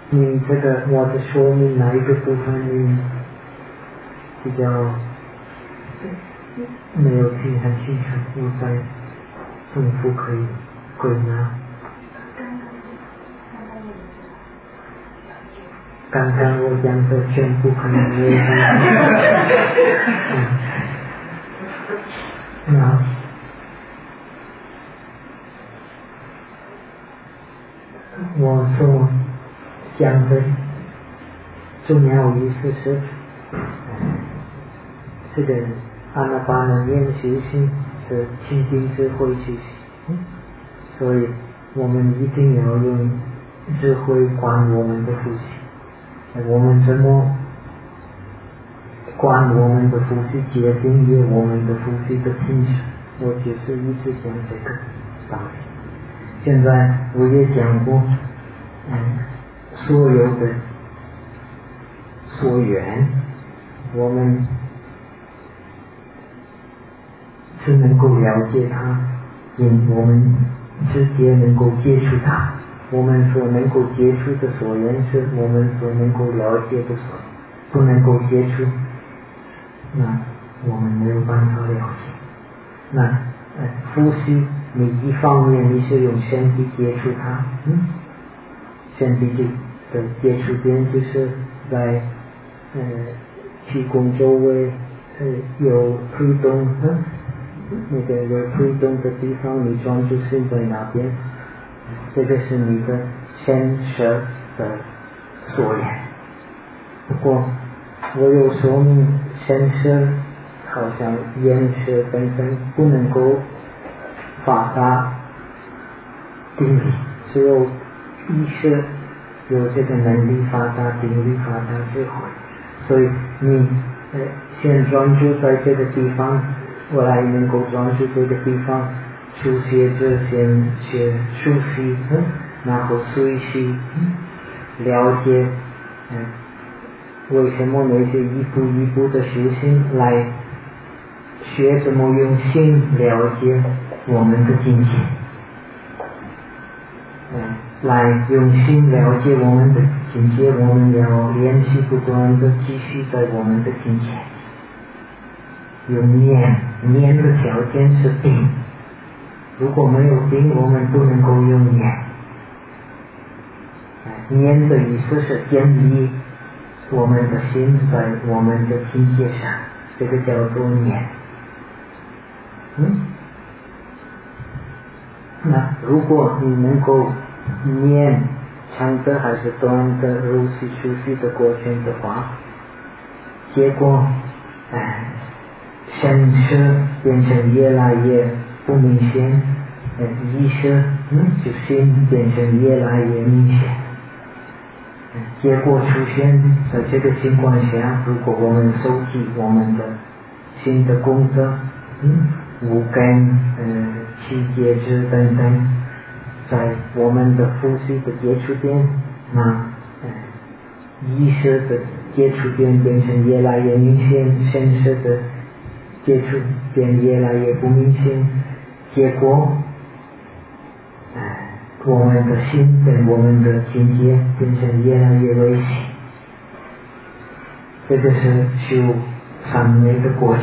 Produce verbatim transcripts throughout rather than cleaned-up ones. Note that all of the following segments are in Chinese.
你这个我的说明哪一个部分你比较没有听很清楚，我再重复可以可以吗？刚刚我讲的全部可能没有那我所讲的重要意思是这个阿那巴那念习性是清净智慧习性，所以我们一定要用智慧观我们的呼吸。我们怎么观我们的呼吸，决定于我们的呼吸的品质。我就是一直讲这个道理。现在我也讲过，嗯，所有的所缘，我们是能够了解它，因我们直接能够接触它。我们所能够接触的所缘是我们所能够了解的所，不能够接触，那我们没有办法了解。那呃，呼吸，你一方面你是用身体接触它，嗯，身体的接触点就是在呃气功周围呃有推动，嗯，那个有推动的地方，你专注心在那边。这个是你的身舌的所缘。不过我有说明身舌好像眼舌等等不能够发达定力，只有意识有这个能力发达定力发达智慧。所以你呃先专注在这个地方，我来能够专注这个地方。初学者先学熟悉，嗯，然后随习，嗯，了解，嗯，为什么那些一步一步的修行来学怎么用心了解我们的境界，嗯，来用心了解我们的境界，我们要练习不断的继续在我们的境界。用念，念的条件是定。如果没有定，我们不能够用念。念的意思是建立我们的心在我们的境界上，这个叫做念。嗯，那如果你能够念长的还是短的入息出息的过程的话，结果哎，身舌变成越来越不明显，呃，意识，嗯，就心变成越来越明显。嗯，结果出现在这个情况下，如果我们收集我们的新的功德，嗯，五根，呃，七节支等等，在我们的呼吸的接触点，那，呃，意识的接触点变成越来越明显，身识的接触点越来越不明显，结果，呃，我们的心跟我们的境界变成越来越微细。这个是修三昧的过程。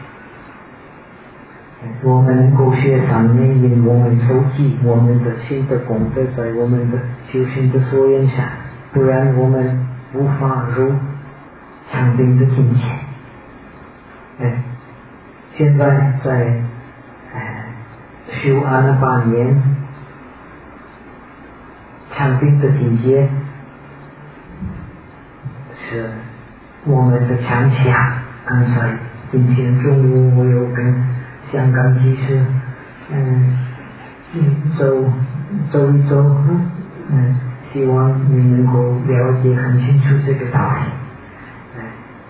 我们能够学三昧，因我们收集我们的新的功德在我们的修行的所缘上，不然我们无法入禅定的境界。哎，现在在哎修阿那巴念禅定的境界是我们的强项。刚才今天中午我有跟香港技师嗯走走一走，嗯，希望你能够了解很清楚这个道理。嗯，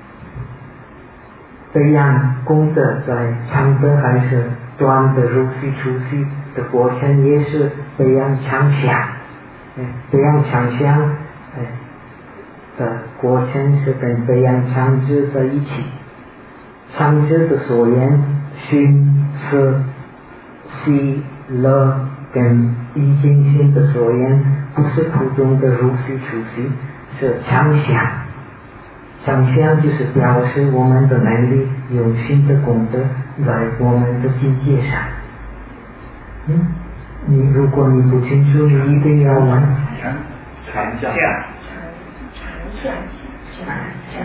培养功德在长的还是短的入息出息的过程，也是培养强项。嗯，培养强项嗯的过程是跟培养强智在一起。强智的所缘熏色吸乐跟已经性的所言，不是普通的如是出息，是强项。强项就是表示我们的能力有新的功德在我们的境界上。嗯，你如果你不清楚，你一定要问。 强项。强项。强项。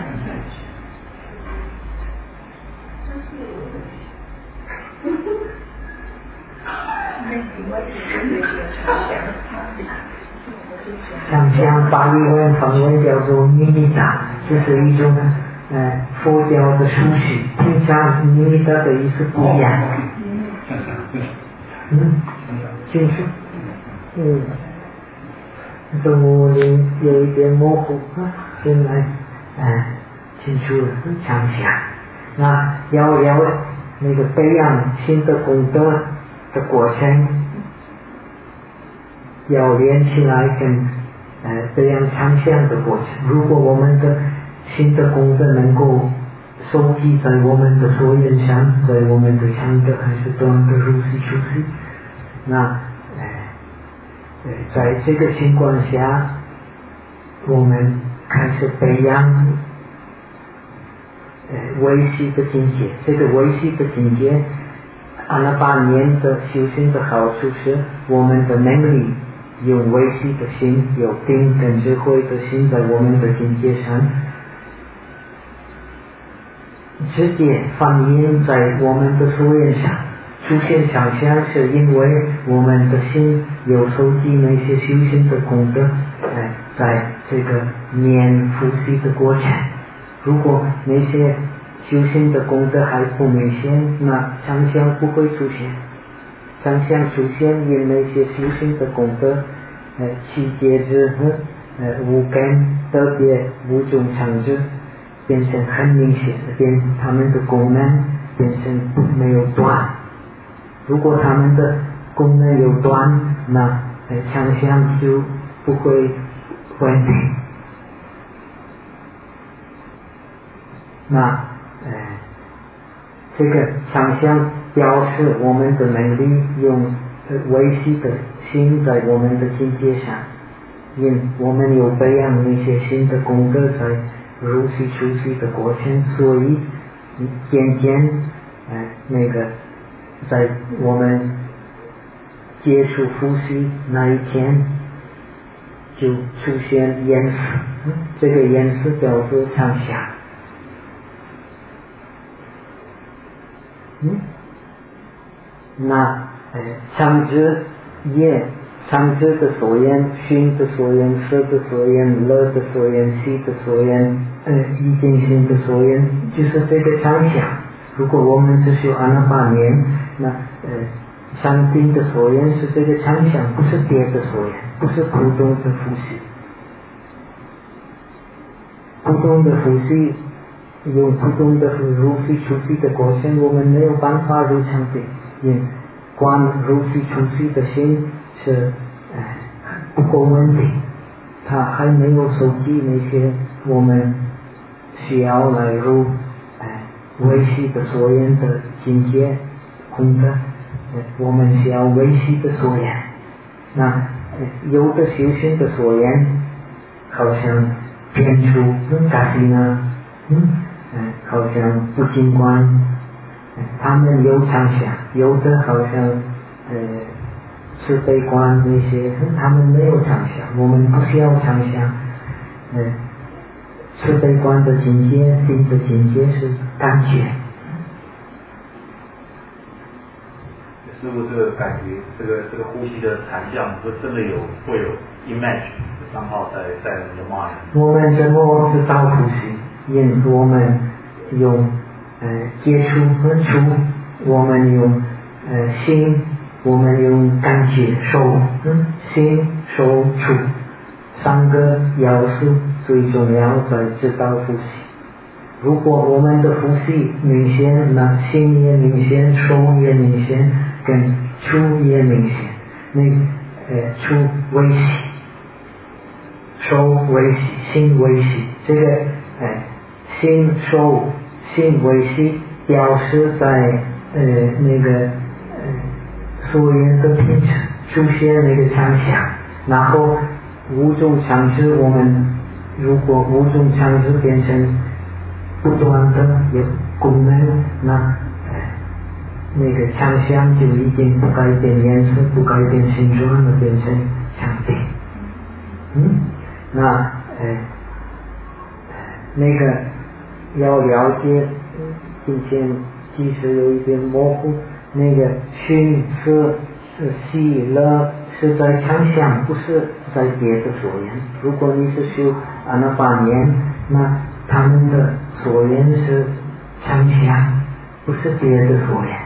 强项法语文梵文叫做尼米达，这是一种呃佛教的术语，平常尼米达的意思不一样。嗯，清楚。嗯，中文里有一点模糊啊，现在嗯清楚了，强项。那要要那个培养新的功德的过程，要连起来跟呃培养强项的过程。如果我们的新的功德能够收集在我们的所缘上，在我们的长的还是短的如是出息，那呃呃在这个情况下，我们开始培养呃维系的境界。这个维系的境界，阿那巴念的修行的好处是，我们的能力用维系的心，有定跟智慧的心在我们的境界上直接反映在我们的所缘上。出现想象是因为我们的心有收集那些修行的功德，哎，在这个念呼吸的过程。如果那些修行的功德还不明显，那想象不会出现。想象出现因那些修行的功德，呃，七节支和呃五根特别五种常智变成很明显的，变他们的功能变成没有断。如果他们的功能有断，那呃想象就不会稳定。那呃这个想象表示我们的能力用维系的心在我们的境界上，因我们有培养那些新的功德在如是出息的过程，所以渐渐呃那个在我们接触呼吸那一天就出现颜色，这个颜色叫做想象。嗯，那呃长知业长知的所缘，熏的所缘，色的所缘，乐的所缘，喜的所缘，呃意境性的所缘，就是这个长想。如果我们是修阿那巴念，那呃禅定的所缘是这个长想，不是别的所缘，不是普通的呼吸。普通的呼吸用普通的如是出息的过程，我们没有办法入禅定，因观如是出息的心是呃不够稳定，它还没有收集那些我们需要来入呃维系的所缘的境界空的，呃我们需要维系的所缘。那呃有的修行的所缘好像变出很嘎西呢，嗯呃好像不净观，呃他们有常想，有的好像呃慈悲观那些，他们没有常想，我们不需要常想。呃慈悲观的境界，定的境界是感觉。 师父，这个感觉，这个这个呼吸的禅相，是真的有会有 image 账号在在你的 mind。 我们怎么知道呼吸？因我们用呃接触和触，我们用呃心，我们用感觉手，嗯，心手触三个要素最重要在知道呼吸。如果我们的呼吸明显，那心也明显，手也明显，跟触也明显。那呃触微细，手微细，心微细，这个呃心手心微细表示在呃那个呃所缘的品质出现那个强项，然后五种强势，我们如果五种强势变成不断的有功能，那那个强项就已经不改变颜色，不改变形状了，变成强点。嗯，那呃那个要了解，今天即使有一点模糊，那个熏色喜乐是在强项，不是在别的所缘。如果你是修阿那巴念，那他们的所缘是强项，不是别的所缘。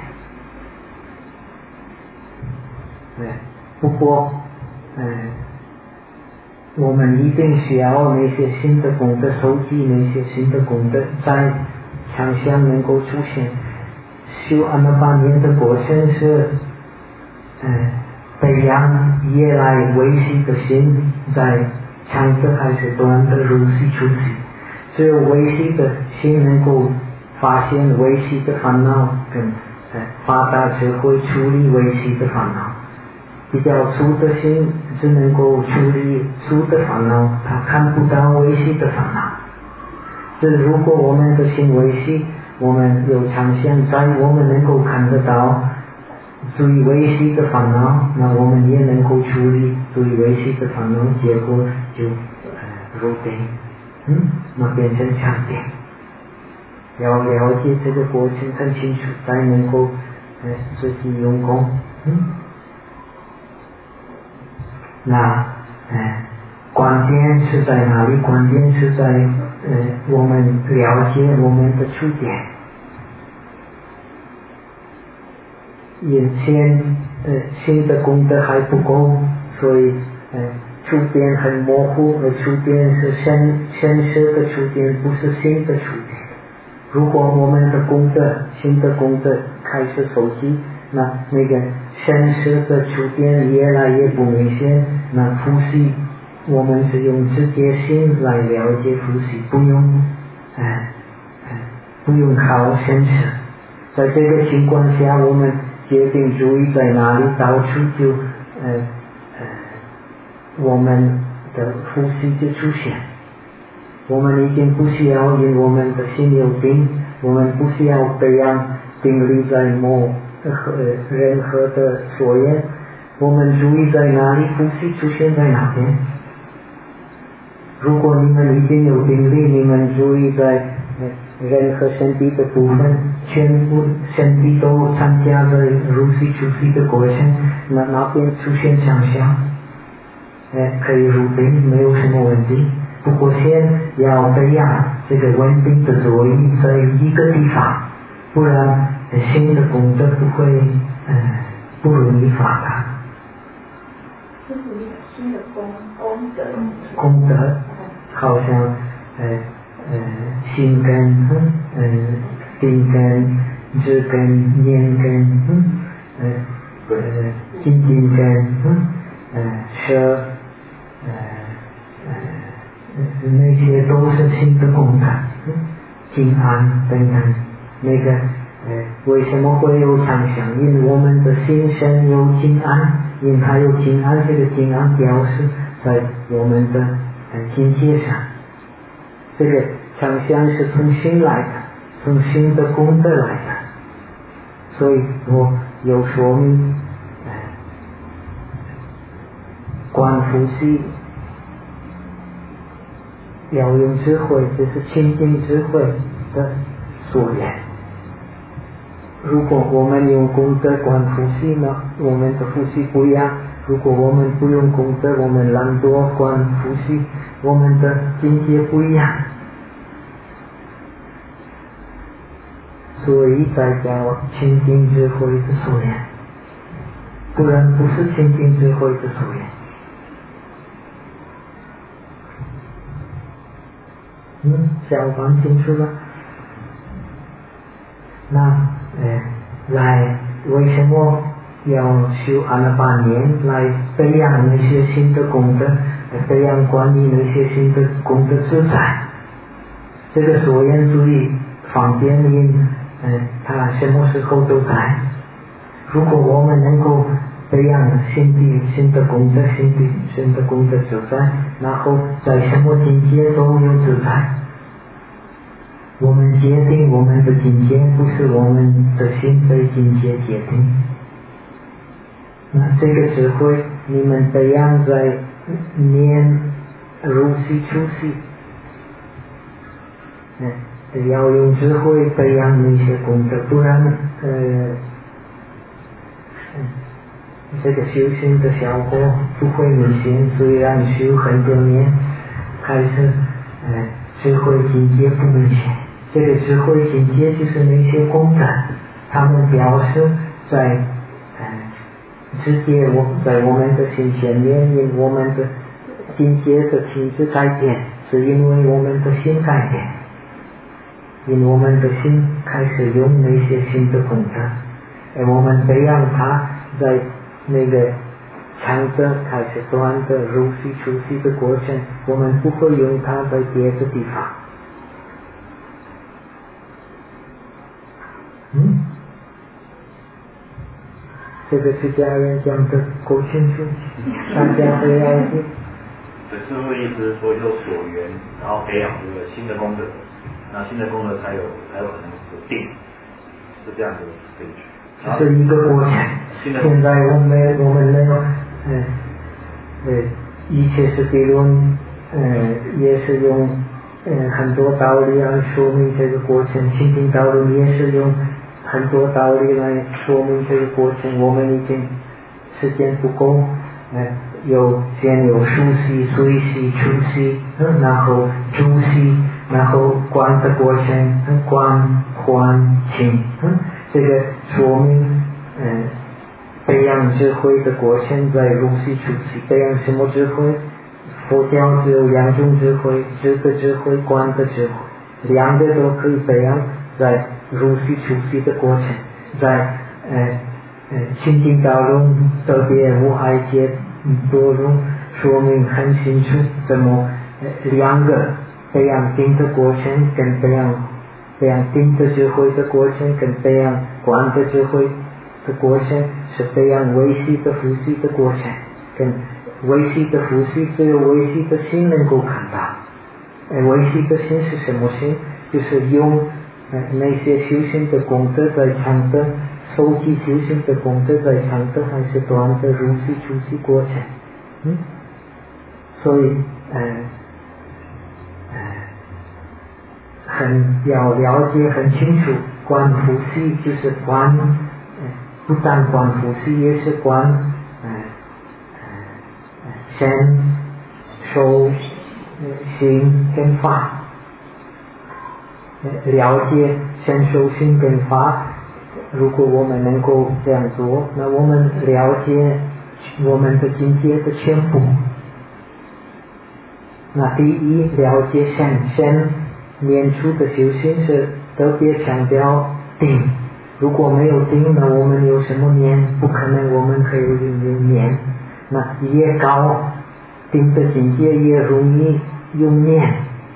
对，不过嗯、呃，我们一定需要那些新的功德收集，那些新的功德在强项能够出现。修阿那巴念的过程是嗯，培养越来维系的心，在强的开始短的入息出息，只有维系的心能够发现维系的烦恼，跟呃发达智慧处理维系的烦恼。比较粗的心只能够处理粗的烦恼，他看不到维系的烦恼。这如果我们的心维系，我们有强项在，我们能够看得到最维系的烦恼，那我们也能够处理最维系的烦恼，结果就呃入定，嗯，那变成强点。要了解这个过程很清楚，才能够呃自己用功，嗯。那呃关键是在哪里？关键是在呃我们了解我们的出点。眼前呃新的功德还不够，所以呃出点很模糊，而出点是现现实的出点，不是新的出点。如果我们的功德新的功德开始收集，那那个现实的出点越来越不明显，那呼吸我们是用直接心来了解呼吸，不用呃呃不用靠现实。在这个情况下，我们决定注意在哪里，到处就呃呃我们的呼吸就出现。我们已经不需要因我们的心有定，我们不需要培养定力在某呃任何的所缘，我们注意在哪里，呼吸出现在哪边。如果你们已经有定力，你们注意在任何身体的部分，全部身体都参加在入息出息的过程，那那边出现强项，哎，可以入定，没有什么问题。不过先要培养这个稳定的作用在一个地方，不然新的功德不会呃不容易发达。 师父，一个新的功功德， 功德好像呃呃心根、呃定根、智根、念根、嗯呃呃精进根、嗯呃舍呃呃那些都是新的功德，嗯静安等等。那个呃为什么会有强项？因为我们的心身有静安，因为它有静安，这个静安表示在我们的呃境界上，这个强项是从心来的，从心的功德来的。所以我有说明呃观呼吸要用智慧，这是清净智慧的所缘。如果我们用功德观呼吸呢，我们的呼吸不一样。如果我们不用功德，我们懒惰观呼吸，我们的境界不一样。所以才叫清净智慧的所缘，不然不是清净智慧的所缘。嗯，小房清楚了。那呃，来为什么要修阿那巴念来培养那些新的功德，培养管理那些新的功德自在？这个所缘最方便，因呃，它什么时候都在。如果我们能够培养新的新的功德，新的新的功德自在，然后在什么境界都有自在。我们界定我们的境界，不是我们的心被境界界定。那这个智慧，你们培养在念如是处世，嗯，要用智慧培养那些功德，不然，呃，嗯，这个修行的效果不会明显。虽然修很多年，还是，呃，智慧境界不明显。这个智慧境界就是那些功德，他们表示在，呃，直接我在我们的心前面，因我们的境界的体质改变，是因为我们的心改变，因我们的心开始用那些新的功德，而我们培养它在那个长的开始短的如是处世的过程，我们不会用它在别的地方。嗯，这个出家人讲的够清楚，大家会了解。 这师父的意思是说，就所缘，然后培养这个新的功德，那新的功德才有才有可能有定，是这样子可以。 这是一个过程。现在我们我们没有，嗯，呃，一切是理论，嗯，也是用，嗯，很多道理来说明这个过程。心经道论也是用很多道理来说明这个过程。我们已经时间不够，嗯，有先有熟悉、随习、出习，嗯，然后注习，然后观的过程，嗯，观、观、清，嗯，这个说明，嗯，培养智慧的过程在如是处世。培养什么智慧？佛教只有两种智慧，知的智慧、观的智慧，两个都可以培养在如是处世的过程。在呃呃清净道论特别无碍戒多论说明很清楚，怎么呃两个培养定的过程跟培养培养定的智慧的过程跟培养观的智慧的过程是培养维系的呼吸的过程，跟维系的呼吸只有维系的心能够看到。呃维系的心是什么心？就是用呃那些修行的功德在长的，收集修行的功德在长的还是短的如是处世过程。嗯，所以呃呃很要了解很清楚，观呼吸就是观，呃不但观呼吸，也是观呃呃身、手、心跟法。了解身手心跟法，如果我们能够这样做，那我们了解我们的境界的全部。那第一，了解身身念处的修行是特别强调定，如果没有定，那我们有什么念？不可能我们可以用念。那越高定的境界越容易用念。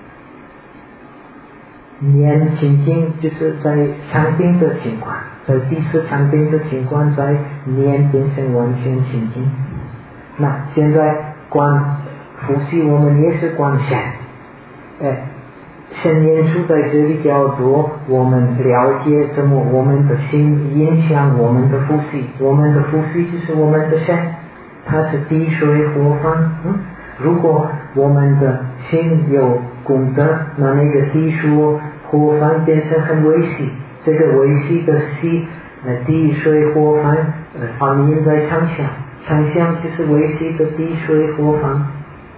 念清净就是在禅定的情况，在第四禅定的情况，在念变成完全清净。那现在观呼吸，我们也是观身，哎，身念处在这里叫做我们了解怎么我们的心影响我们的呼吸，我们的呼吸就是我们的身，它是地水火风。嗯，如果我们的心有功德，那那个地水火风变成很微细，这个微细的细，呃，地水火风，呃，反映在长相，长相就是微细的地水火风。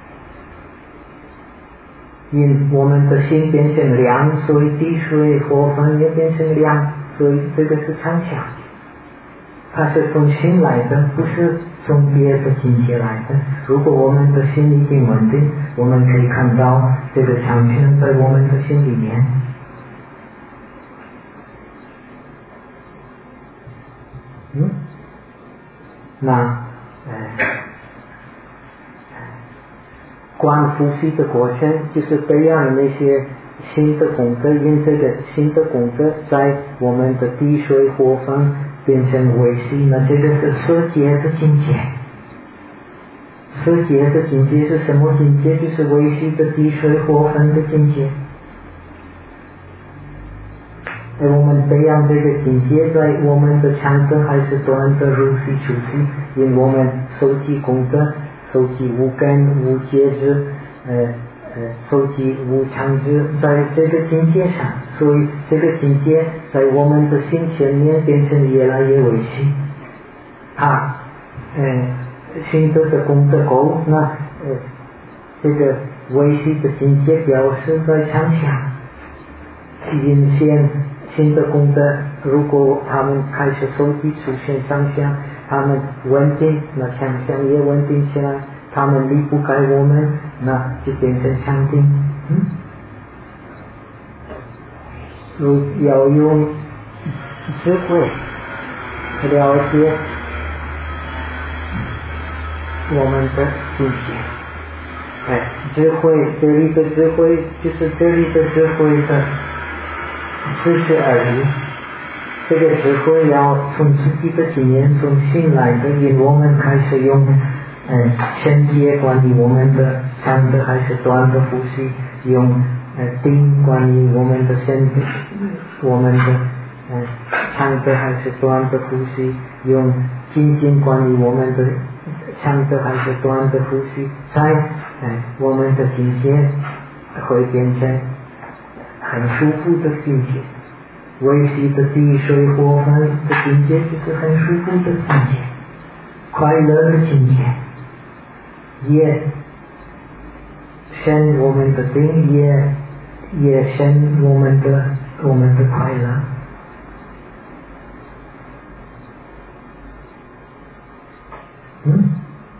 因我们的心变成凉，所以地水火风也变成凉，所以这个是长相。它是从心来的，不是从别的境界来的。如果我们的心已经稳定，我们可以看到这个强权在我们的心里面。嗯，那呃，观呼吸的过程就是培养那些新的功德，因这个新的功德在我们的地水火风变成维系，那这个是色界的境界。色界的境界是什么境界？就是维系的地水火风的境界。而我们培养这个境界，在我们的长的还是短的如是出世，因为我们收集功德，收集无根无节制，呃呃，收集无常知，在这个境界上，所以这个境界在我们的心前面变成越来越维系。它呃心得的功德够，那呃这个维系的境界表示在强项，因现新的功德，如果他们开始收集出现上相，他们稳定，那强项也稳定起来，他们离不开我们，那就变成相定。嗯，如要用智慧了解我们的境界。哎，智慧，这里的智慧就是这里的智慧的知识而已。这个智慧要从自己的经验从心来的，因为我们开始用嗯全界管理我们的长的还是短的呼吸，用呃定管理我们的身体，我们的嗯长的还是短的呼吸，用精进管理我们的长的还是短的呼吸，在嗯我们的境界会变成很舒服的境界。维系的地水火风的境界就是很舒服的境界，快乐的境界，也生我们的定，也也生我们的我们的快乐。嗯。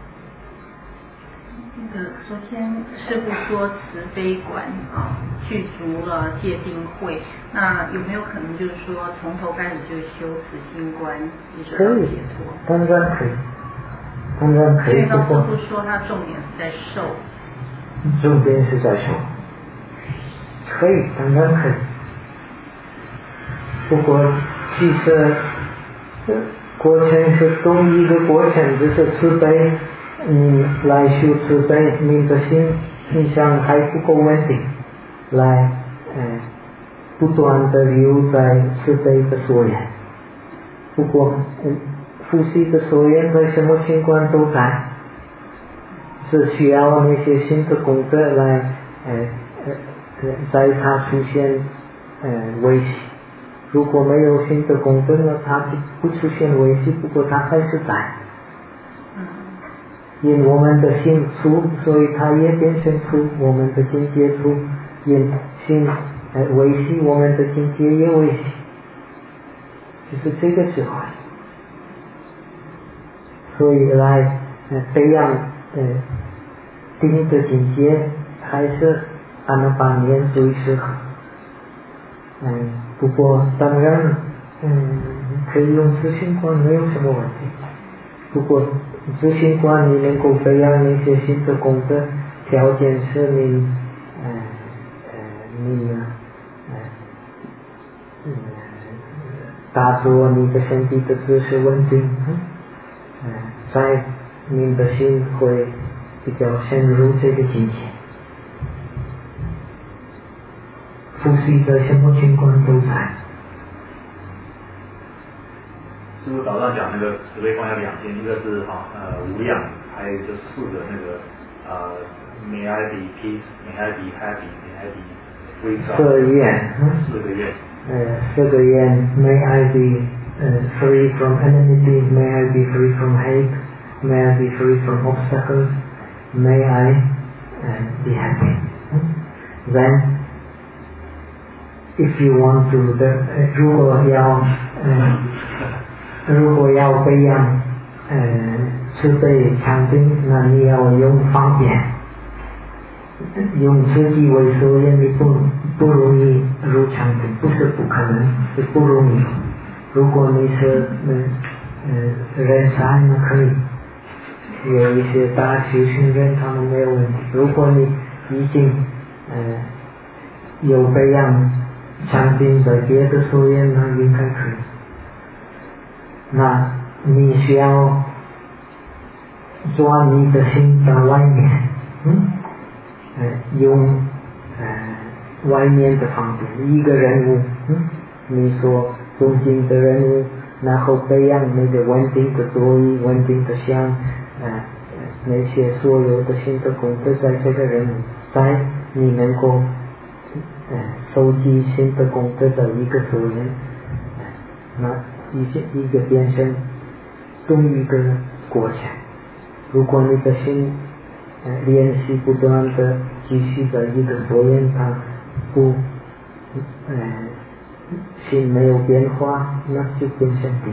那个昨天师父说慈悲观啊，具足了戒定慧，那有没有可能就是说从头开始就修慈心观，一直到解脱？ 当然可以，当然可以。 因为刚师父说他重点是在受， 重点是在受，可以，当然可以。不过其实过程是同一个过程，只是慈悲。你来修慈悲，你的心心想还不够稳定，来呃不断的留在慈悲的所缘。不过嗯呼吸的所缘在什么情况都在，是需要那些新的功德来呃呃在它出现呃维系。如果没有新的功德呢，它就不出现维系，不过它还是在。因我们的心粗，所以它也变成粗，我们的境界粗，因心呃维系我们的境界也维系，就是这个智慧。所以来呃培养呃定的境界，还是阿那般念最适合。嗯，不过当然嗯可以用自性观，没有什么问题。不过自性观你能够培养那些新的功德，条件是你呃呃你呃呃打坐你的身体的姿势稳定，呃在你的心会比较深入这个境界。呼吸在什么情况都在。 师父早上讲那个慈悲观有两件，一个是哈呃无量，还有就四个那个呃 May I be peace, May I be happy, May I be free from 四愿， 四个愿， 呃四个愿 May I be uh, free from enmity, May I be free from hate, May I be free from obstacles, May I uh, be happy. Then if you want to the 如果要呃如果要培养呃慈悲禅定，那你要用方便，用自己为所愿，你不不容易入禅定，不是不可能，是不容易。如果你是呃呃人才，那可以，有一些大修行人他们没有问题。如果你已经呃有培养禅定在别的所愿，那应该可以。 那你需要抓你的心在外面，嗯，呃，用呃外面的方面，一个人物，嗯，你所尊敬的人物，然后培养那个稳定的作意、稳定的想，呃，那些所有的新的功德在这个人物，在你能够呃收集新的功德在一个所缘，那一些一个变成同一个过程。如果你的心呃练习不断的继续在一个所缘，它不呃心没有变化，那就变成定。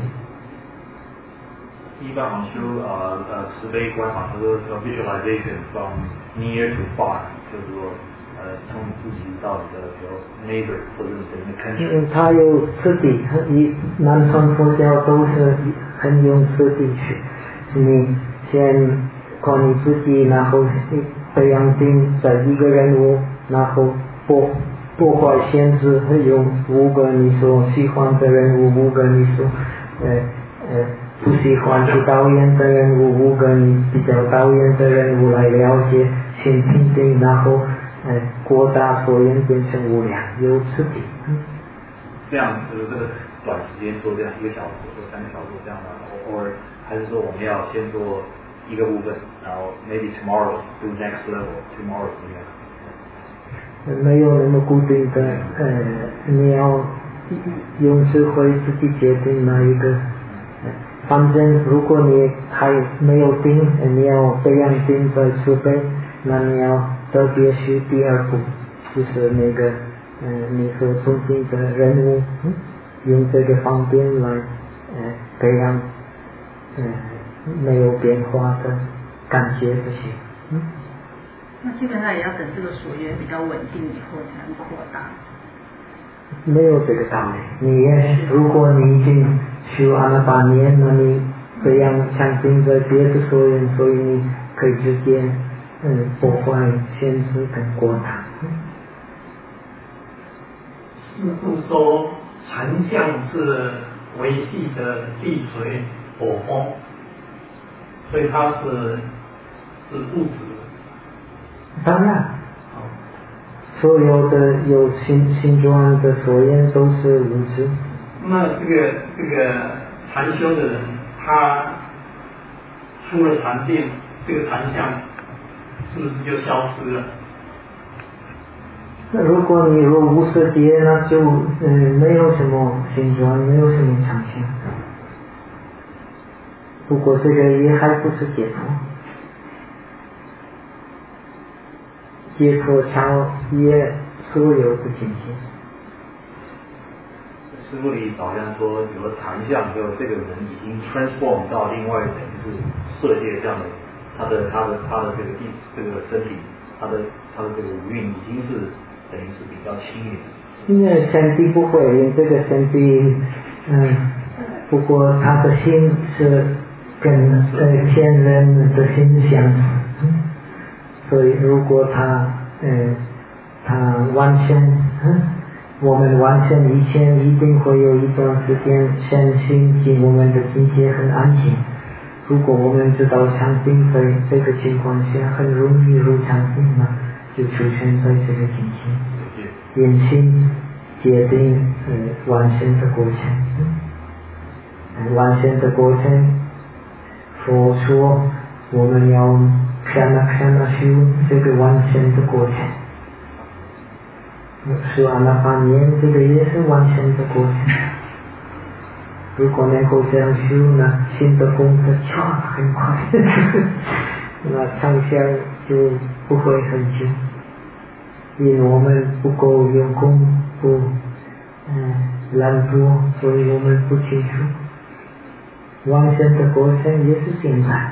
一般好像修呃呃慈悲观好像说 visualization from near to far， 就是说呃从自己到你的比如 neighbor 或者是你的 country。 嗯，他有次第，一南传佛教都是很用次第去，是你先靠你自己，然后培养定在一个人物，然后破破坏限制，用五个你所喜欢的人物，五个你所呃呃不喜欢不讨厌的人物，五个你比较讨厌的人物来了解心平定，然后呃扩大所缘变成无量，有次第。 这样就是这个短时间做这样一个小时或三个小时这样的，偶尔还是说我们要先做一个部分，然后 maybe tomorrow do next level tomorrow 这样。 没有那么固定的，呃，你要用智慧自己决定哪一个。反正如果你还没有定，你要培养定在慈悲，那你要特别学第二步，就是那个，呃，你所尊敬的人物，嗯，用这个方便来，呃，培养，呃，没有变化的感觉的心，嗯。 那基本上也要等这个所缘比较稳定以后才能扩大。 没有这个道理。你也如果你已经修阿那巴念，那你培养强定在别的所缘，所以你可以直接嗯破坏限制跟过大。 师父说禅相是维系的地水火风，所以它是是物质。 当然，所有的有形形状的所缘都是物质。 那这个这个禅修的人，他出了禅定，这个禅相是不是就消失了？ 那如果你若无色界，那就嗯没有什么形状，没有什么常相。不过这个也还不是解脱。解脱超越所有的境界。 师父里好像说有了禅相之后，这个人已经 transform 到另外等于是色界这样的，他的他的他的这个地这个身体，他的他的这个五蕴已经是等于是比较轻盈。 因为身体不会，因为这个身体，嗯，不过他的心是跟呃天人的心相似。所以如果他呃他完全嗯我们完全以前一定会有一段时间身心及我们的境界很安静。如果我们知道禅定在这个情况下很容易入禅定呢，就出现在这个境界因心决定呃完全的过程、嗯、完全的过程佛说我们要看那看那修这个完全的过程，说阿那巴念这个也是完全的过程。如果能够这样修呢，新的功德唰很快，那长相就不会很久，因为我们不够用功，不嗯懒惰，所以我们不清楚。完全的过程也是现在。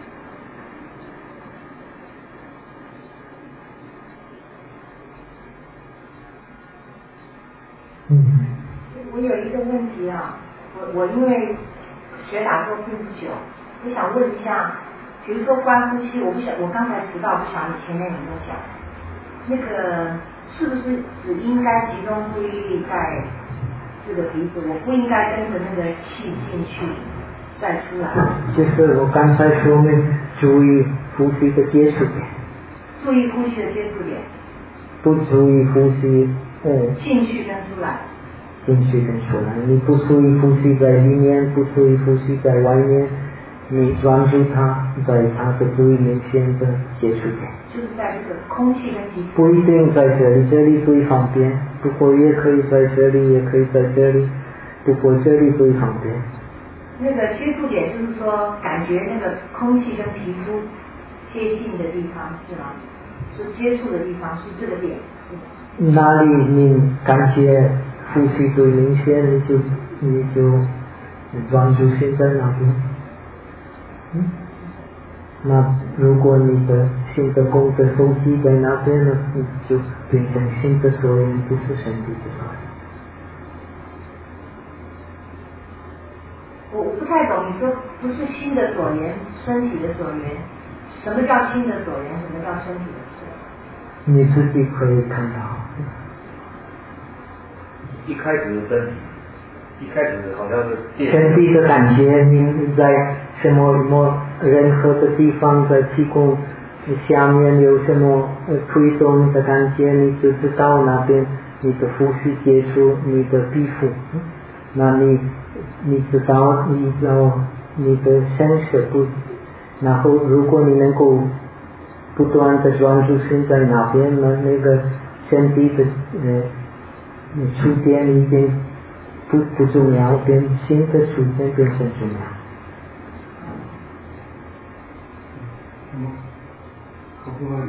嗯，我有一个问题啊，我我因为学打坐并不久，我想问一下，比如说观呼吸，我不晓我刚才迟到，不晓得你前面有没有讲，那个是不是只应该集中注意力在这个鼻子，我不应该跟着那个气进去再出来。 就是我刚才说明，注意呼吸的接触点。 注意呼吸的接触点。 不注意呼吸，嗯。 进去跟出来。 进去跟出来，你不注意呼吸在里面，不注意呼吸在外面，你专注它在它的最明显的接触点。 就是在这个空气跟皮肤。 不一定在这里，这里最方便，不过也可以在这里，也可以在这里，不过这里最方便。 那个接触点就是说，感觉那个空气跟皮肤接近的地方是吗？是接触的地方，是这个点，是吗？ 哪里你感觉呼吸最明显，你就你就专注心在那边。嗯，那如果你的心的功的手机在那边呢，你就变成心的所缘，不是身体的所缘。 我不太懂，你说不是心的所缘，身体的所缘，什么叫心的所缘？什么叫身体的所缘？ 你自己可以看到。 一开始的身体，一开始好像是身体的感觉，你在什么什么任何的地方，在屁股下面有什么推动的感觉，你就知道那边你的呼吸接触你的皮肤，那你你知道你知道你的身体不，然后如果你能够不断的专注心在那边呢，那个身体的呃触点已经不不重要，变新的触点变成重要。 嗯，好不好？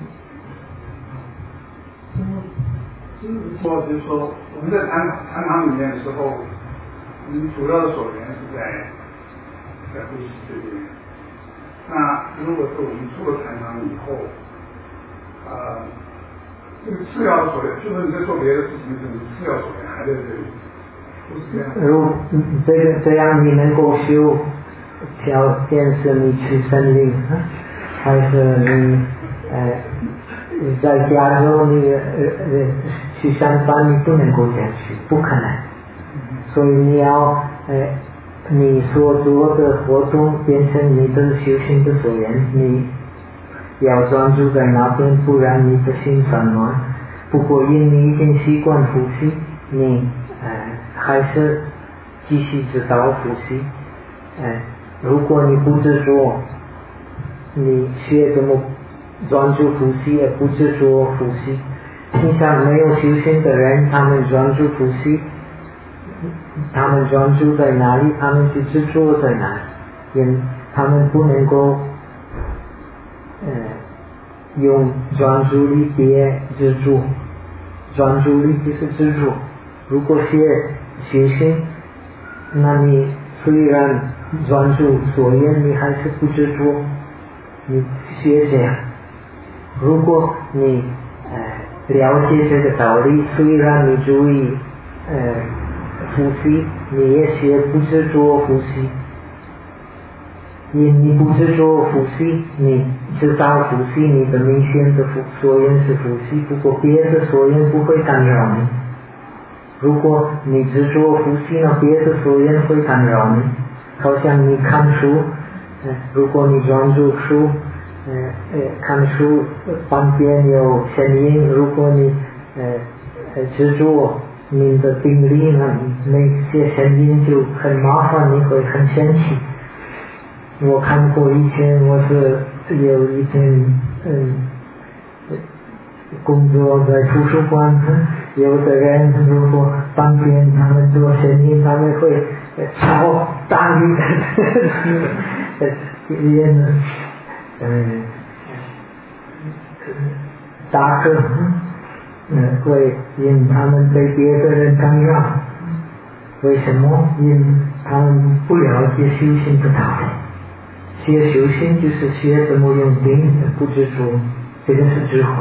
说就是说，我们在禅禅堂里面的时候，我们主要的所缘是在在呼吸这边。那如果是我们出了禅堂以后，呃。这个次要所缘，就是你在做别的事情的时候，次要所缘还在这里，不是这样。 如这个这样，你能够修条件是你去森林，还是你呃在加州那个呃呃去上班，你不能够这样去，不可能。所以你要呃你所做的活动变成你的修行的所缘，你要专注在那边，不然你的心散乱。不过因你已经习惯呼吸，你呃还是继续知道呼吸。呃，如果你不执着，你学怎么专注呼吸而不执着呼吸。你像没有修行的人，他们专注呼吸，他们专注在哪里，他们就执着在哪里，因为他们不能够呃，用专注力叠执着，专注力就是执着。如果学学习，那你虽然专注所缘，你还是不执着。你学这样，如果你呃了解这个道理，虽然你注意呃呼吸，你也学不执着呼吸。因你不执着呼吸，你知道呼吸，你的明显的所缘是呼吸，不过别的所缘不会干扰你。如果你执着呼吸呢，别的所缘会干扰你。好像你看书，呃、如果你专注书，呃呃、看书旁边有声音，如果你呃呃执着你的定力呢，那些声音就很麻烦，你会很生气。我看过以前我是有一天嗯工作在图书馆，有的人如果旁边他们做生意，他们会吵大力的人嗯大哥嗯会因他们被别的人干扰。为什么？因他们不了解修行的道理。学修行就是学怎么用定不执着，这个是智慧。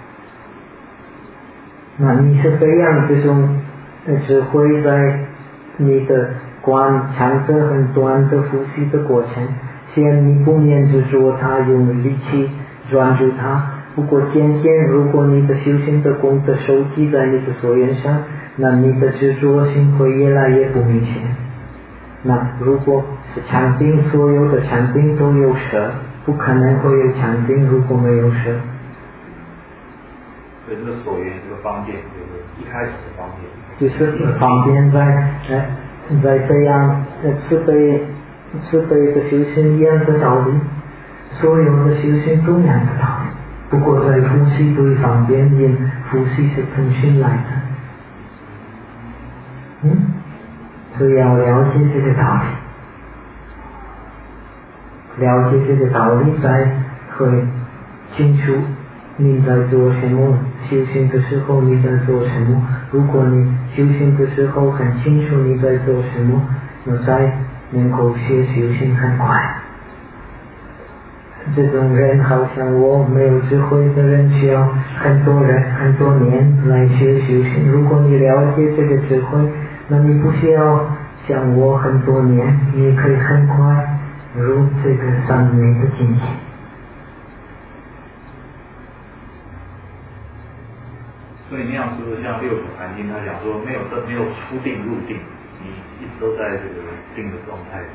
那你是培养这种智慧，在你的观长的很短的呼吸的过程，先你不念执着它，用力气专注它。不过渐渐，如果你的修行的功德收集在你的所缘上， 那你的执着心会越来越不明显。那如果是禅定，所有的禅定都有舍，不可能会有禅定如果没有舍。 所以这个所缘这个方便，就是一开始的方便， 就是方便在呃在这样呃慈悲慈悲的修行一样的道理，所有的修行都一样的道理。不过在呼吸最方便，因呼吸是从心来的。嗯，所以要了解这个道理，了解这个道理才会清楚你在做什么，修行的时候你在做什么。如果你修行的时候很清楚你在做什么，那才能够学修行很快。这种人好像我没有智慧的人，需要很多人很多年来学修行。如果你了解这个智慧，那你不需要像我很多年，你可以很快入这个三昧的境界。 所以那样是不是像六祖坛经他讲说，没有没有出定入定，你一直都在这个定的状态里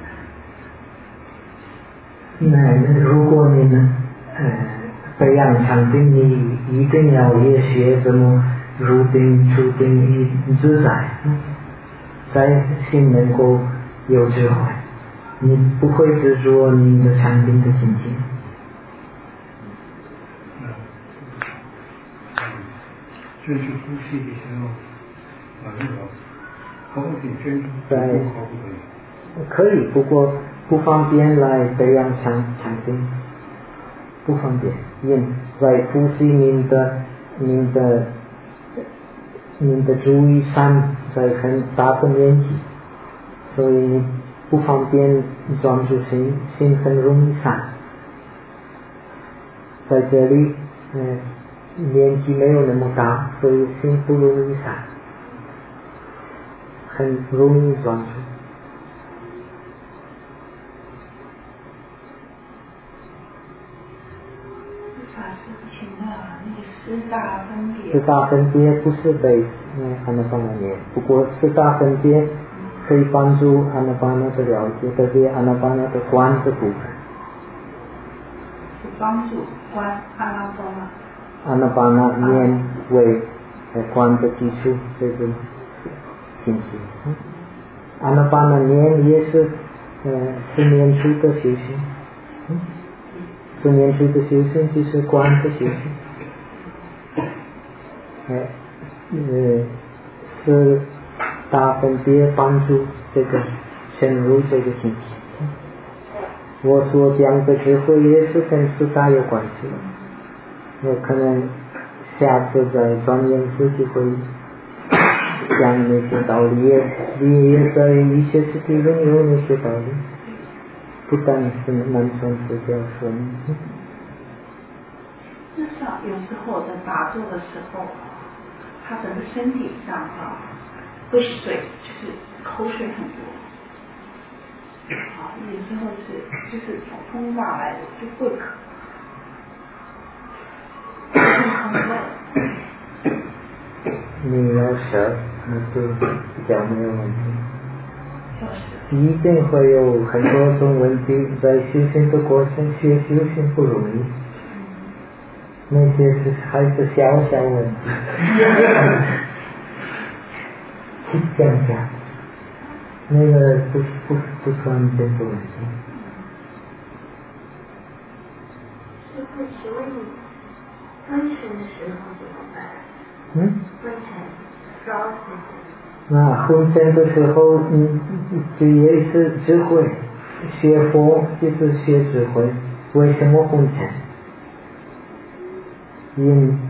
面。那如果你们呃培养禅定，你一定要也学怎么入定出定自在，在心能够有智慧，你不会执着你的禅定的境界。 专注呼吸的时候，啊，那个可不可以专注？ 在可以，不过不方便来培养禅禅定，不方便，因在呼吸您的您的您的注意散在很大的面积，所以你不方便专注心，心很容易散。在这里，嗯。年纪没有那么大，所以心不容易散，很容易专注。 法师，请问那个四大分别？ 四大分别不是 base， 嗯，阿那巴那念。不过四大分别可以帮助阿那巴那的了解，特别阿那巴那的观的部分。 是帮助观阿那巴那。 阿那巴那念为观的基础，这种境界。阿那巴那念也是呃十年初的修行，嗯，十年初的修行就是观的修行，呃呃是大分别帮助这个深入这个境界。我所讲的智慧也是跟四大有关系的。我可能下次在专业时就会讲那些道理，也也在一些事情中有那些道理，不单是南传佛教说。 就是啊，有时候在打坐的时候，他整个身体上啊会水，就是口水很多。啊，有时候是就是风大来的就会渴。 你要舍，那就比较没有问题。一定会有很多种问题，在修行的过程学修行不容易，那些是还是小小问题，去讲讲，那个不不不算真的问题。 师父，请问你昏沉的时候怎么办？ 嗯？ 昏沉 ，frozen。 那昏沉的时候，嗯，就也是智慧，学佛就是学智慧。为什么昏沉？因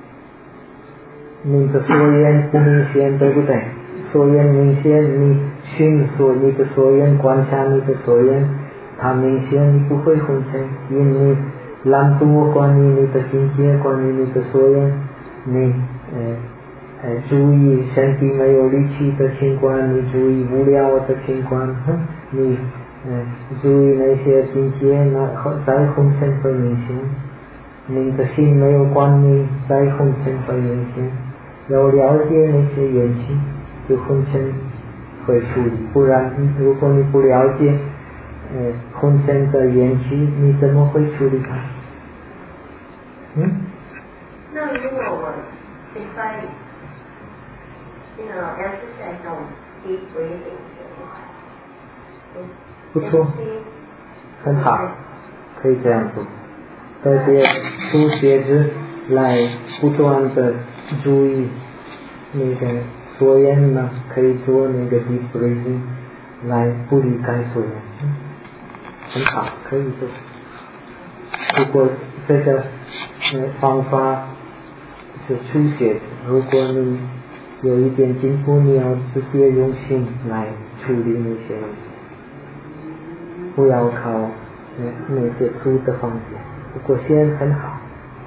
你的所缘不明显，对不对？所缘明显，你寻索你的所缘，观察你的所缘，它明显，你不会昏沉，因你懒惰关于你的境界，关于你的所缘，你呃呃注意身体没有力气的情况，你注意无聊的情况，你呃注意那些境界，那再昏沉会明显。你的心没有观念，再昏沉会明显。 要了解那些缘起，就浑身会处理。不然，如果你不了解呃浑身的缘起，你怎么会处理它？嗯？ 那如果我 if I you know exercise on deep breathing 不错，很好，可以这样做。特别初学者来不断的注意那个所缘呢，可以做那个 deep breathing 来不离开所缘，很好，可以做。如果这个呃方法是初学者，如果你有一点进步，你要直接用心来处理那些问题，不要靠呃那些粗的方法。不过现在很好。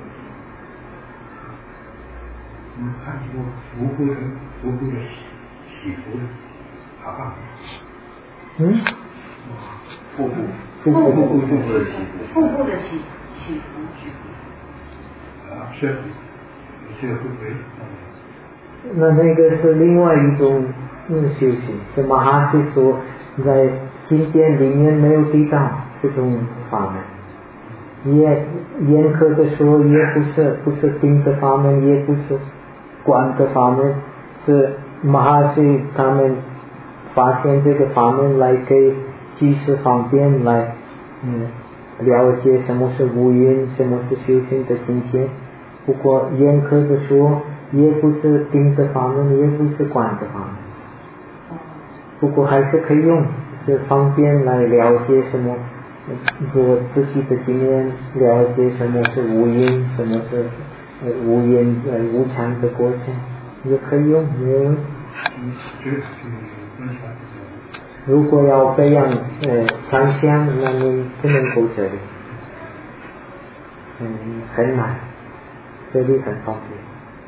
我们看过腹部的腹部的起伏，好不好？ 嗯？ 腹部， 腹部， 腹部腹部的起伏， 腹部的起起伏起伏。 啊，是，这个会不会？ 那那个是另外一种嗯修行，是马哈师说在经典里面没有提到这种法门，也严格的说也不是不是定的法门，也不是观的法门，是马哈师他们发现这个法门来给居士方便来嗯了解什么是无云，什么是修行的境界。不过严格的说也不是定的法门，也不是观的法门，不过还是可以用，是方便来了解什么做自己的经验，了解什么是无因，什么是呃无因呃无常的过程，也可以用，没有问题。如果要培养呃想象，那你不能够这里，嗯，很难，这里很方便。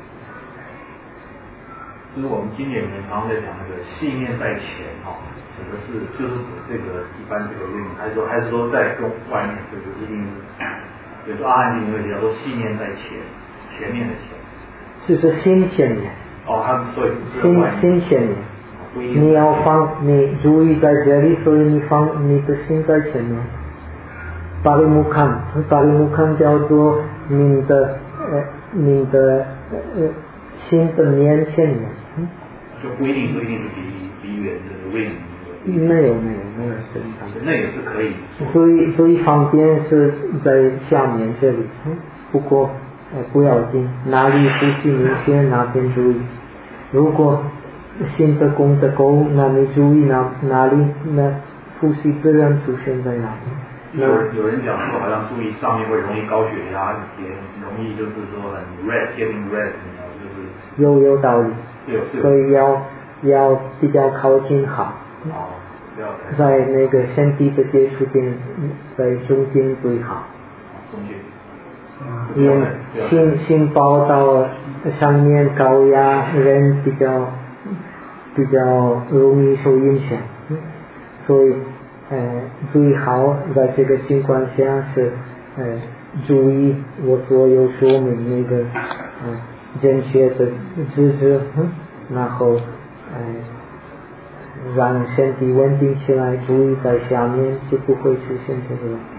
就是我们今年我们常常在讲那个信念在前哈，指的是就是指这个一般这个运，还是说还是说在跟外面就是一定有时候阿含经会提到说信念在前，前面的前， 就是新鲜念。 哦，他们所以新新鲜念，你要放你注意在这里，所以你放你的心在前面。巴里木坎，巴里木坎叫做你的呃你的呃心的念前面。 就不一定说一定是比比远的位置。 没有没有没有这里方面， 那也是可以。 最最方便是在下面这里，不过呃不要紧，哪里呼吸明显哪边注意。如果心的功德够，那你注意哪哪里，那呼吸自然出现在哪里。 有有人讲说，好像注意上面会容易高血压，也容易就是说很 red getting red， 就是有有道理。所以要要比较靠近好，在那个身体的接触点，在中间最好。 中间。 因为心心包到上面高压，人比较比较容易受影响，所以呃最好在这个情况下是呃注意我所有说明那个呃正确的知识，然后呃让身体稳定起来，注意在下面就不会出现这个问题。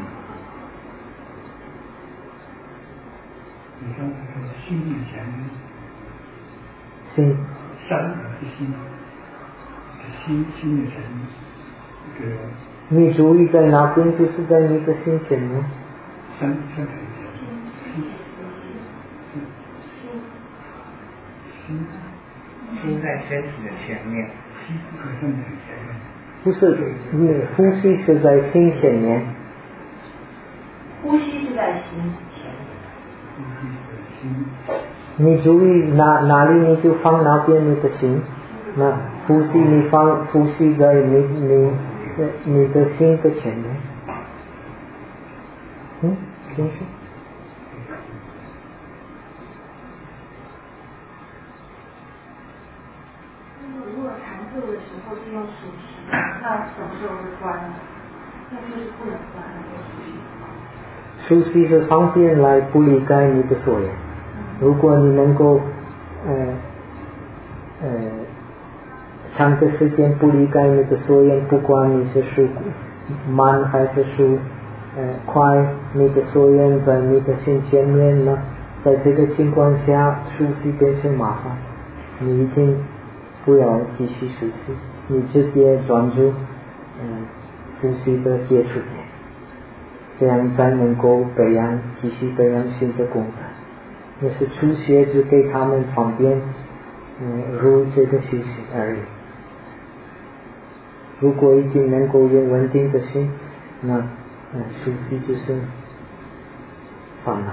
你刚才说心念前面， 心善是心，心心念前面，这个你注意在哪边，就是在你的心前面。 善善前面，心心在身体的前面。 心和身体前面。 不是，你呼吸是在心前面。 呼吸是在心前面。 你注意哪哪里，你就放哪边你的心。那呼吸你放呼吸在你你你的心的前面。嗯，继续。 如果禅坐的时候是用数息，那什么时候是关呢？那就是不能关了，用数息。 数息是方便来不离开你的所缘。如果你能够呃长的时间不离开你的所缘，不管你是属慢还是属呃快，你的所缘在你的心前面呢，在这个情况下熟悉变成麻烦，你一定不要继续熟悉，你直接专注嗯熟悉的接触点，这样才能够培养继续培养新的功德。那是初学只给他们方便嗯入这个修行而已。如果已经能够用稳定的心，那嗯熟悉就是烦恼。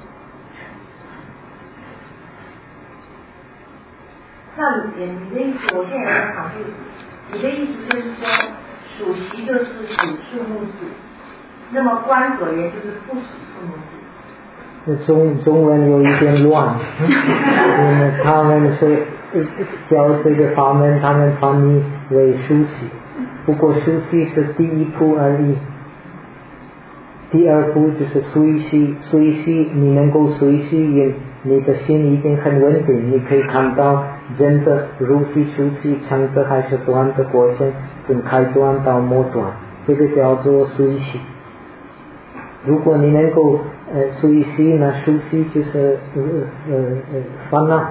那你你的意思，我现在有点考虑，你的意思就是说，属习就是属树木子，那么观所缘就是不属树木子。 那中中文有一点乱，因为他们是教这个法门，他们翻译为熟悉，不过熟悉是第一步而已。第二步就是随息，随息你能够随息，你的心已经很稳定，你可以看到真的入息出息长的还是短的过程，从开端到末端，这个叫做随息。如果你能够呃随息，那熟悉就是呃呃呃烦恼。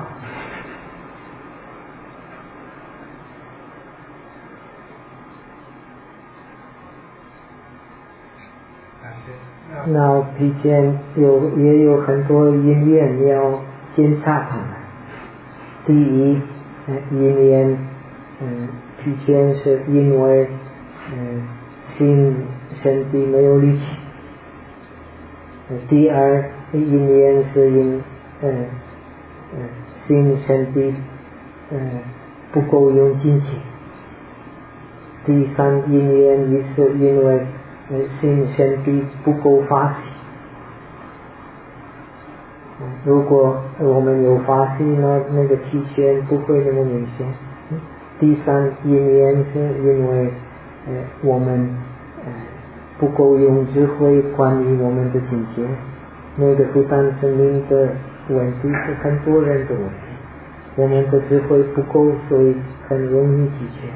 那提前有也有很多因缘要检查他们。第一，呃、因缘，嗯，提前是因为嗯心身体没有力气。第二，因缘是因嗯嗯心身体嗯不够用精气。第三，因缘也是因为心身体不够发喜。如果我们有发喜呢，那个体现不会那么明显。第三因缘是因为呃我们呃不够用智慧管理我们的境界，那个不但是您的问题，是很多人的问题。我们的智慧不够，所以很容易体现。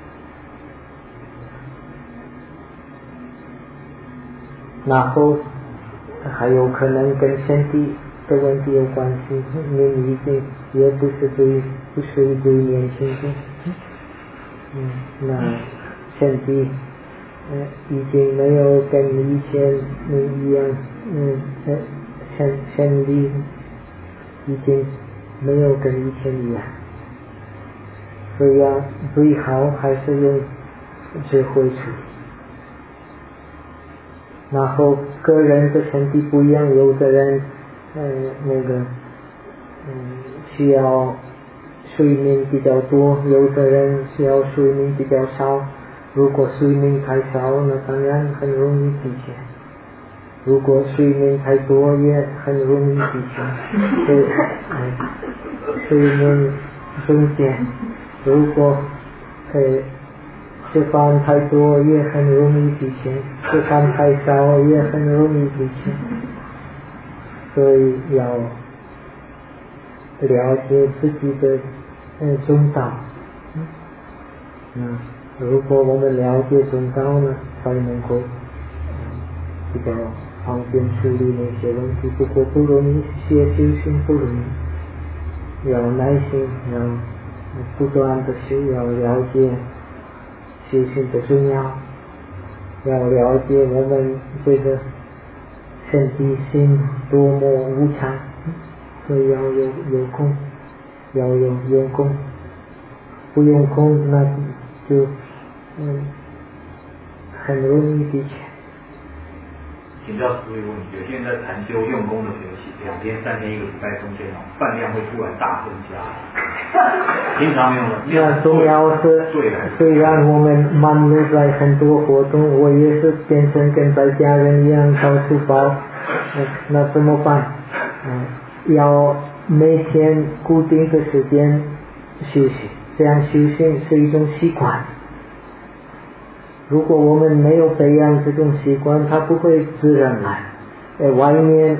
然后还有可能跟身体的问题有关系，您已经也不是最不属于最年轻的，嗯，那身体呃已经没有跟以前一样，嗯呃身身体已经没有跟以前一样，所以要最好还是用智慧处理。然后个人的身体不一样，有的人呃那个嗯需要睡眠比较多，有的人需要睡眠比较少。如果睡眠太少，那当然很容易体现；如果睡眠太多，也很容易体现。所以呃睡眠中间，如果呃吃饭太多也很容易体现，吃饭太少也很容易体现，所以要了解自己的呃中道。嗯，如果我们了解中道呢，才能够、嗯、比较方便处理那些问题。不过不容易，学修行不容易，要耐心，要不断的修，要了解修行的重要，要了解我们这个身体心多么无常，所以要有有空，要有用功，不用功那就嗯很容易比起。 请教师父一个问题，有些人在禅修用功的学习，两天三天一个礼拜中间哦，饭量会突然大增加，平常没有了。 那重要是，虽然我们忙碌在很多活动，我也是变成跟在家人一样到处跑，那怎么办？嗯，要每天固定的时间休息，这样修行是一种习惯。如果我们没有培养这种习惯，它不会自然来。呃，外面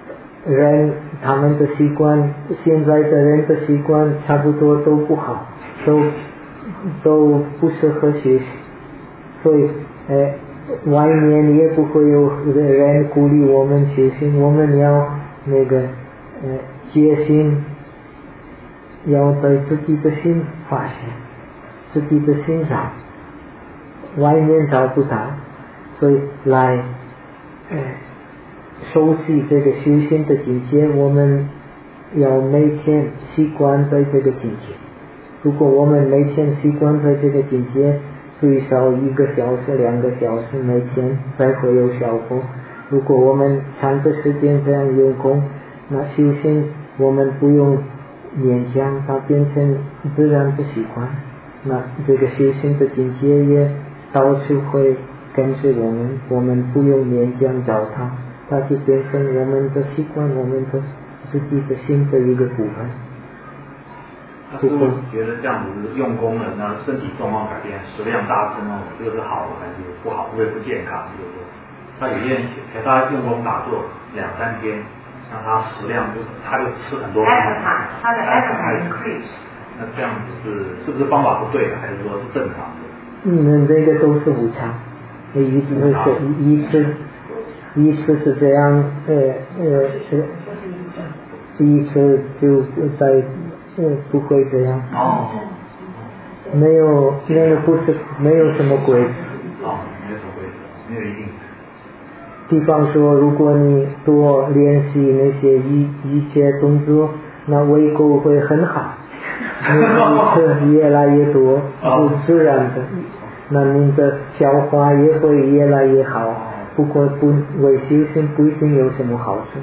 人他们的习惯，现在的人的习惯差不多都不好， 都都不适合学习，所以呃外面也不会有人鼓励我们学习，我们要那个呃决心，要在自己的心发现，自己的心上，外面找不到，所以来呃熟悉这个修行的境界，我们要每天习惯在这个境界。如果我们每天习惯在这个境界，最少一个小时两个小时每天才会有效果。如果我们长的时间这样用功，那修行我们不用勉强，它变成自然的习惯，那这个修行的境界也到处会跟着我们，我们不用勉强找它，它就变成我们的习惯，我们的自己的心的一个部分。 那师父觉得这样子用功了，那身体状况改变，食量大增哦，这个是好的还是不好？会不会不健康？就是说，他有些人陪他用功打坐两三天，那他食量就他就吃很多。 appetite， 他的 appetite increase。 那这样子是是不是方法不对的，还是说是正常的？ 嗯，这个都是无常，一次是一次一次是这样，呃呃一次就在。嗯，不会这样。 哦。 没有，那个不是没有什么规则。 哦，没有什么规则，没有一定。 比方说，如果你多练习那些一一切动作，那胃口会很好，你吃越来越多，是自然的。那你的消化也会越来越好。不过不为修行不一定有什么好处。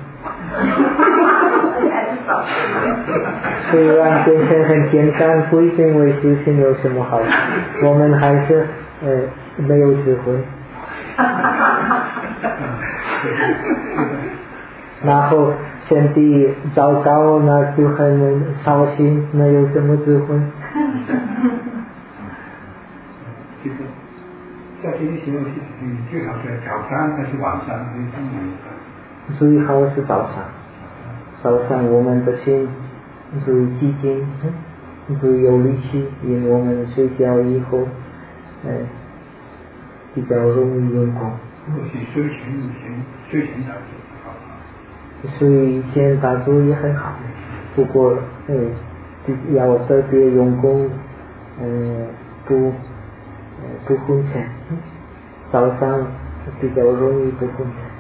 虽然变成很简单，不一定为修行有什么好处，我们还是呃没有智慧。然后身体糟糕，那就很操心，那有什么智慧？ 就是在这些东西，你最好是早上还是晚上？ 最好是早上。早上我们的心最激进，最有力气，因为我们睡觉以后，呃，比较容易用功。 如果是睡前以前，睡前打坐， 睡前打坐也很好，不过呃，要特别用功，呃，不呃不昏沉，早上比较容易不昏沉。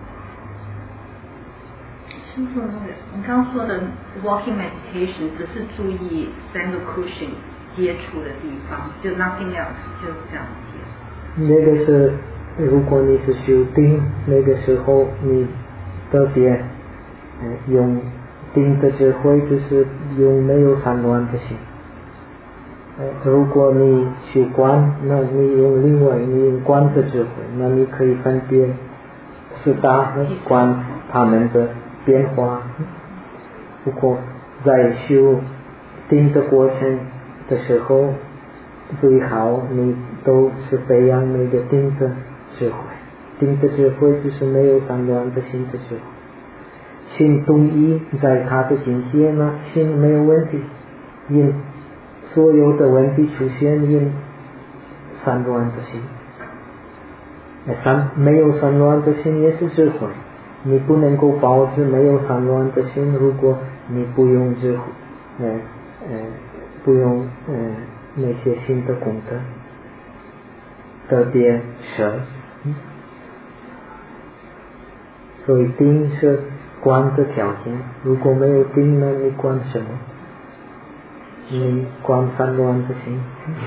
师父，那个你刚刚说的 walking meditation 只是注意三个 cushion 接触的地方，就 nothing else， 就是这样子。 那个是，如果你是修定，那个时候你特别、呃、用定的智慧，就是用没有散乱的心。呃，如果你修观，那你用另外你用观的智慧，那你可以分别四大观他们的变化。不过在修定的过程的时候，最好你都是培养那个定的智慧。定的智慧就是没有散乱的心的智慧。心动意在他的境界呢，心没有问题，因所有的问题出现因散乱的心。散没有散乱的心也是智慧。你不能够保持没有散乱的心，如果你不用智慧，呃呃，不用呃那些心的功德，特别舍。所以定是观的条件，如果没有定呢，你观什么？你观散乱的心。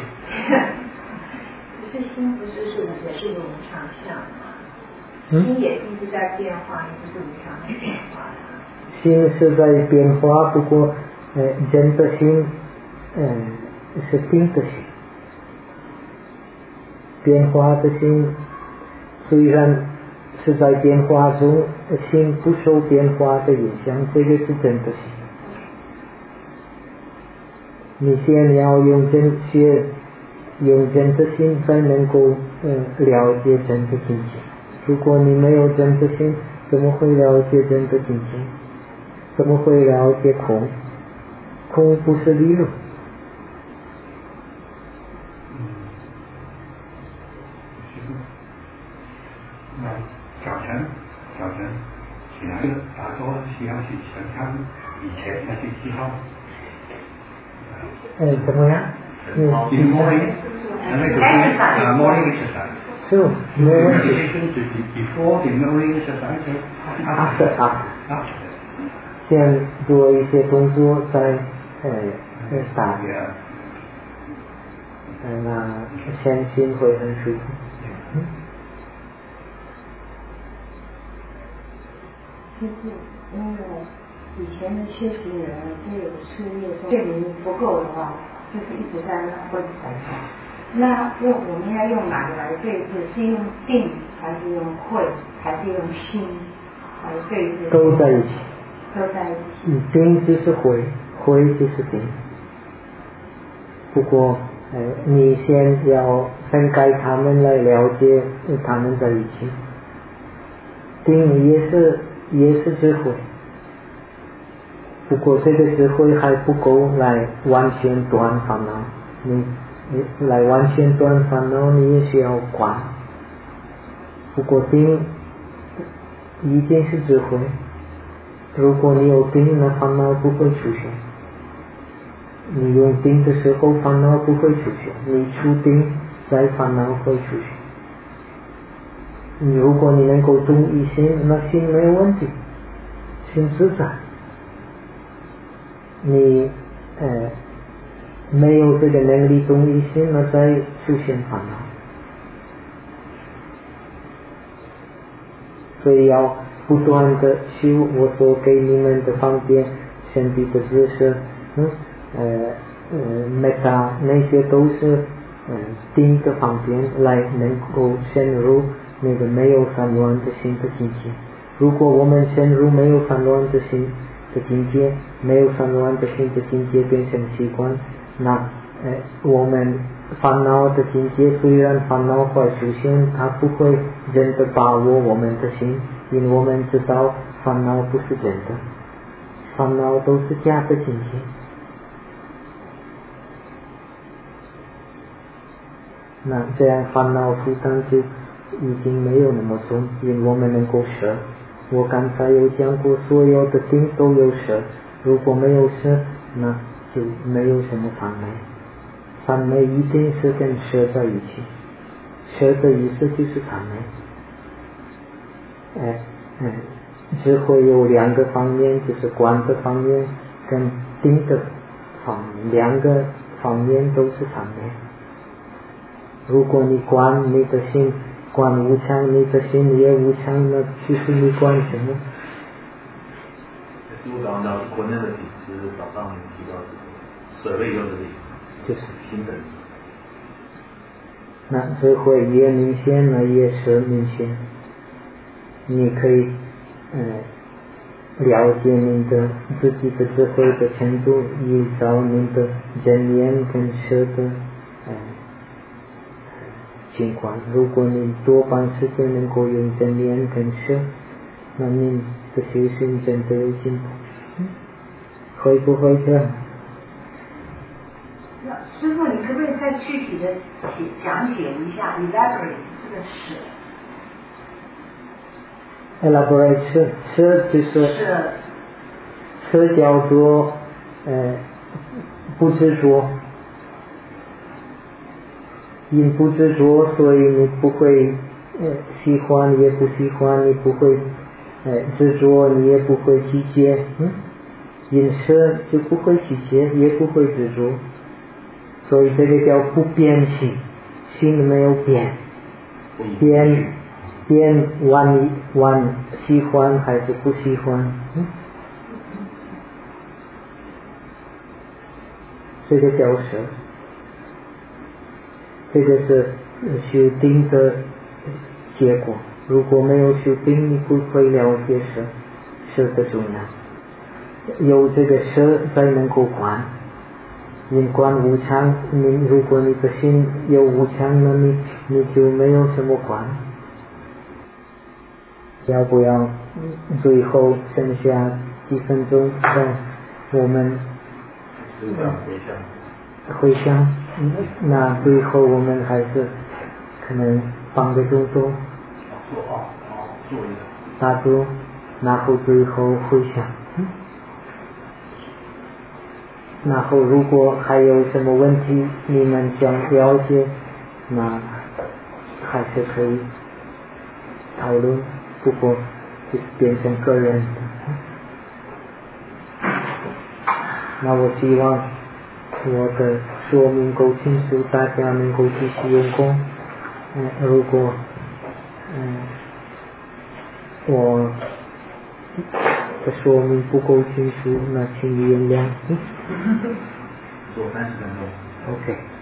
可是心不是是也是一个无常相吗？心也一直在变化，也是无常的变化的。 心是在变化，不过呃人的心呃是定的心。变化的心虽然是在变化中，心不受变化的影响，这个是真的心。你先要用真学，用真的心才能够呃了解真的境界。如果你没有真的心，怎么会了解真的境界？怎么会了解空？空不是理论， 他以前那些记号。 呃，怎么样？ 嗯 morning， 那个是啊 morning exercise。 是，没有问题。 Before the morning exercise。 After after。先做一些动作，再呃打起来。那先心会很舒服。嗯。 师父，那个以前的修行人就有事业说证明不够的话，就是一直在那昏沉。那用我们要用哪个来对治？是用定，还是用慧，还是用心来对治？ 都在一起。 都在一起。 嗯，定就是慧，慧就是定。不过，呃，你先要分开他们来了解他们在一起。定也是也是智慧，不过这个智慧还不够来完全断烦恼。你你来完全断烦恼，你也需要观。不过定已经是智慧，如果你有定，那烦恼不会出现。你用定的时候，烦恼不会出现；你出定，再烦恼会出现。你如果你能够动一心，那心没有问题，心自在。你呃没有这个能力动一心，那再出现烦恼。所以要不断的修我所给你们的方便身体的知识，嗯呃呃 metta 那些都是嗯定的方便，来能够深入那个没有散乱的心的境界。如果我们深入没有散乱的心的境界，没有散乱的心的境界变成习惯，那呃我们烦恼的境界虽然烦恼会出现，它不会真的把握我们的心，因为我们知道烦恼不是真的，烦恼都是假的境界。那这样烦恼负担就已经没有那么重，因为我们能够舍。我刚才有讲过，所有的定都有舍，如果没有舍，那就没有什么三昧。三昧一定是跟舍在一起，舍的意思就是三昧。哎哎，智慧有两个方面，就是观的方面跟定的方面，两个方面都是三昧。如果你观你的心观无常，你的心也无常，那其实你观什么？ 师父刚刚讲观念的体，就是早上提到舍类用的力， 就是平等。 那智慧也明显，那也是明显。你可以呃了解你的自己的智慧的程度，依照你的真言跟舍的呃情况。如果你多半时间能够用真言跟舍，那你的修行真的有进步。嗯、会不会这样？ 师父，你可不可以再具体的讲解一下 elaborate 这个舍？ elaborate 舍舍就是舍叫做呃不执着，因不执着，所以你不会呃喜欢也不喜欢，你不会呃执着，你也不会拒绝。嗯，因舍就不会拒绝，也不会执着。所以这个叫不变心，心没有变，变变完完喜欢还是不喜欢，嗯，这个叫舍，这个是修定的结果。如果没有修定，你不会了解舍舍的重要。有这个舍才能够观。因观无常，你如果你的心有无常，那你你就没有什么观。要不要最后剩下几分钟让我们回想？那最后我们还是可能半个钟头打坐，然后最后回想。 然后如果还有什么问题你们想了解，那还是可以讨论，不过就是变成个人的。那我希望我的说明够清楚，大家能够继续用功。嗯，如果嗯我的说明不够清楚，那请你原谅。 做三十分钟。 OK。